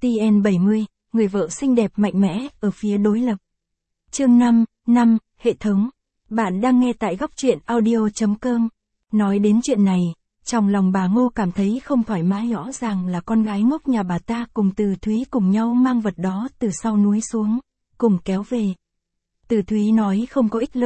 TN70, người vợ xinh đẹp mạnh mẽ, ở phía đối lập. Chương 5, hệ thống. Bạn đang nghe tại góc truyện audio.com. Nói đến chuyện này, trong lòng bà Ngô cảm thấy không thoải mái, rõ ràng là con gái ngốc nhà bà ta cùng Từ Thúy cùng nhau mang vật đó từ sau núi xuống, cùng kéo về. Từ Thúy nói không có ích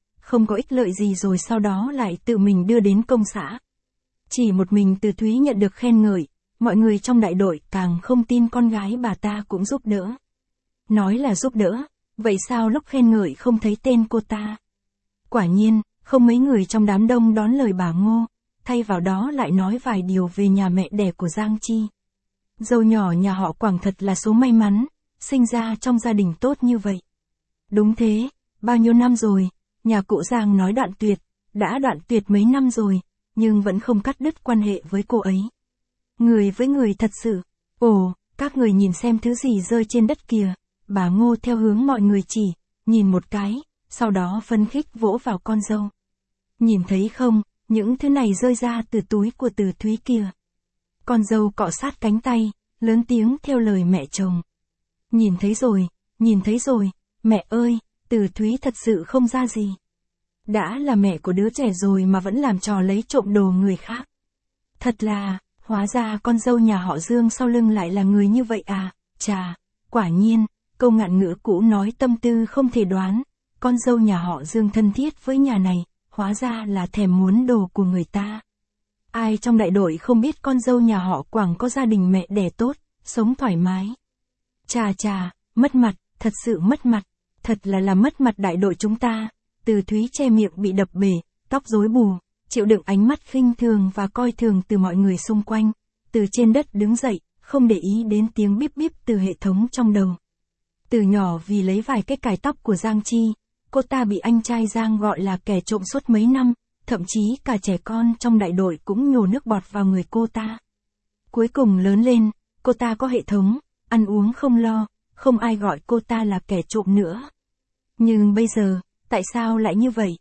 lợi gì rồi sau đó lại tự mình đưa đến công xã. Chỉ một mình Từ Thúy nhận được khen ngợi, mọi người trong đại đội càng không tin con gái bà ta cũng giúp đỡ. Nói là giúp đỡ, vậy sao lúc khen ngợi không thấy tên cô ta? Quả nhiên, không mấy người trong đám đông đón lời bà Ngô, thay vào đó lại nói vài điều về nhà mẹ đẻ của Giang Chi. Dâu nhỏ nhà họ Quảng thật là số may mắn, sinh ra trong gia đình tốt như vậy. Đúng thế, bao nhiêu năm rồi, nhà cụ Giang nói đoạn tuyệt, đã đoạn tuyệt mấy năm rồi, nhưng vẫn không cắt đứt quan hệ với cô ấy. Người với người thật sự. Ồ, các người nhìn xem thứ gì rơi trên đất kìa. Bà Ngô theo hướng mọi người chỉ, nhìn một cái, sau đó phấn khích vỗ vào con dâu. Nhìn thấy không, những thứ này rơi ra từ túi của Từ Thúy kìa. Con dâu cọ sát cánh tay, lớn tiếng theo lời mẹ chồng. Nhìn thấy rồi, mẹ ơi, Từ Thúy thật sự không ra gì. Đã là mẹ của đứa trẻ rồi mà vẫn làm trò lấy trộm đồ người khác. Thật là, hóa ra con dâu nhà họ Dương sau lưng lại là người như vậy à, chà, quả nhiên, câu ngạn ngữ cũ nói tâm tư không thể đoán, con dâu nhà họ Dương thân thiết với nhà này, hóa ra là thèm muốn đồ của người ta. Ai trong đại đội không biết con dâu nhà họ Quảng có gia đình mẹ đẻ tốt, sống thoải mái. Chà, mất mặt, thật sự mất mặt, thật là mất mặt đại đội chúng ta. Từ Thúy che miệng bị đập bể, tóc rối bù, chịu đựng ánh mắt khinh thường và coi thường từ mọi người xung quanh, từ trên đất đứng dậy, không để ý đến tiếng bíp bíp từ hệ thống trong đầu. Từ nhỏ vì lấy vài cái cài tóc của Giang Chi, cô ta bị anh trai Giang gọi là kẻ trộm suốt mấy năm, thậm chí cả trẻ con trong đại đội cũng nhổ nước bọt vào người cô ta. Cuối cùng lớn lên, cô ta có hệ thống, ăn uống không lo, không ai gọi cô ta là kẻ trộm nữa. Nhưng bây giờ, tại sao lại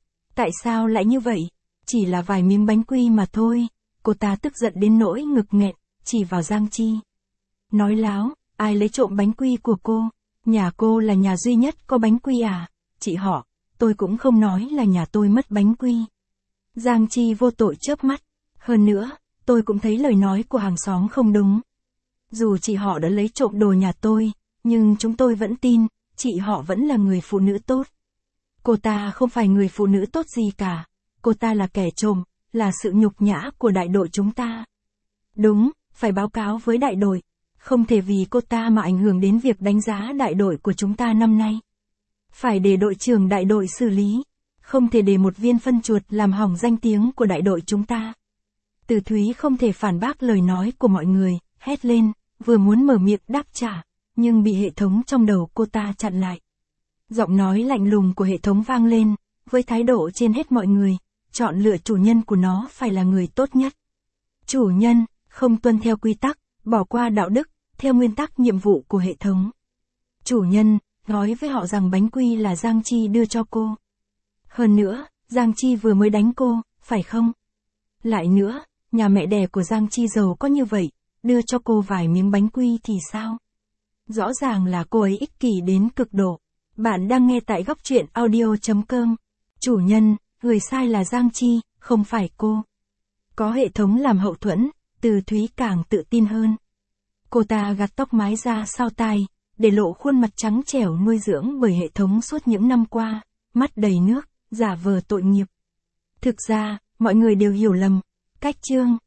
như vậy? Chỉ là vài miếng bánh quy mà thôi, cô ta tức giận đến nỗi ngực nghẹn, chỉ vào Giang Chi. Nói láo, ai lấy trộm bánh quy của cô? Nhà cô là nhà duy nhất có bánh quy à? Chị họ, tôi cũng không nói là nhà tôi mất bánh quy. Giang Chi vô tội chớp mắt. Hơn nữa, tôi cũng thấy lời nói của hàng xóm không đúng. Dù chị họ đã lấy trộm đồ nhà tôi, nhưng chúng tôi vẫn tin, chị họ vẫn là người phụ nữ tốt. Cô ta không phải người phụ nữ tốt gì cả. Cô ta là kẻ trộm, là sự nhục nhã của đại đội chúng ta. Đúng, phải báo cáo với đại đội. Không thể vì cô ta mà ảnh hưởng đến việc đánh giá đại đội của chúng ta năm nay. Phải để đội trưởng đại đội xử lý. Không thể để một viên phân chuột làm hỏng danh tiếng của đại đội chúng ta. Từ Thúy không thể phản bác lời nói của mọi người, hét lên, vừa muốn mở miệng đáp trả, nhưng bị hệ thống trong đầu cô ta chặn lại. Giọng nói lạnh lùng của hệ thống vang lên, với thái độ trên hết mọi người, chọn lựa chủ nhân của nó phải là người tốt nhất. Chủ nhân, không tuân theo quy tắc, bỏ qua đạo đức, theo nguyên tắc nhiệm vụ của hệ thống. Chủ nhân, nói với họ rằng bánh quy là Giang Chi đưa cho cô. Hơn nữa, Giang Chi vừa mới đánh cô, phải không? Lại nữa, nhà mẹ đẻ của Giang Chi giàu có như vậy, đưa cho cô vài miếng bánh quy thì sao? Rõ ràng là cô ấy ích kỷ đến cực độ. Bạn đang nghe tại góc truyện audio.com. Chủ nhân, người sai là Giang Chi, không phải cô. Có hệ thống làm hậu thuẫn, Từ Thúy càng tự tin hơn. Cô ta gạt tóc mái ra sau tai, để lộ khuôn mặt trắng trẻo nuôi dưỡng bởi hệ thống suốt những năm qua, mắt đầy nước, giả vờ tội nghiệp. Thực ra, mọi người đều hiểu lầm, cách chương,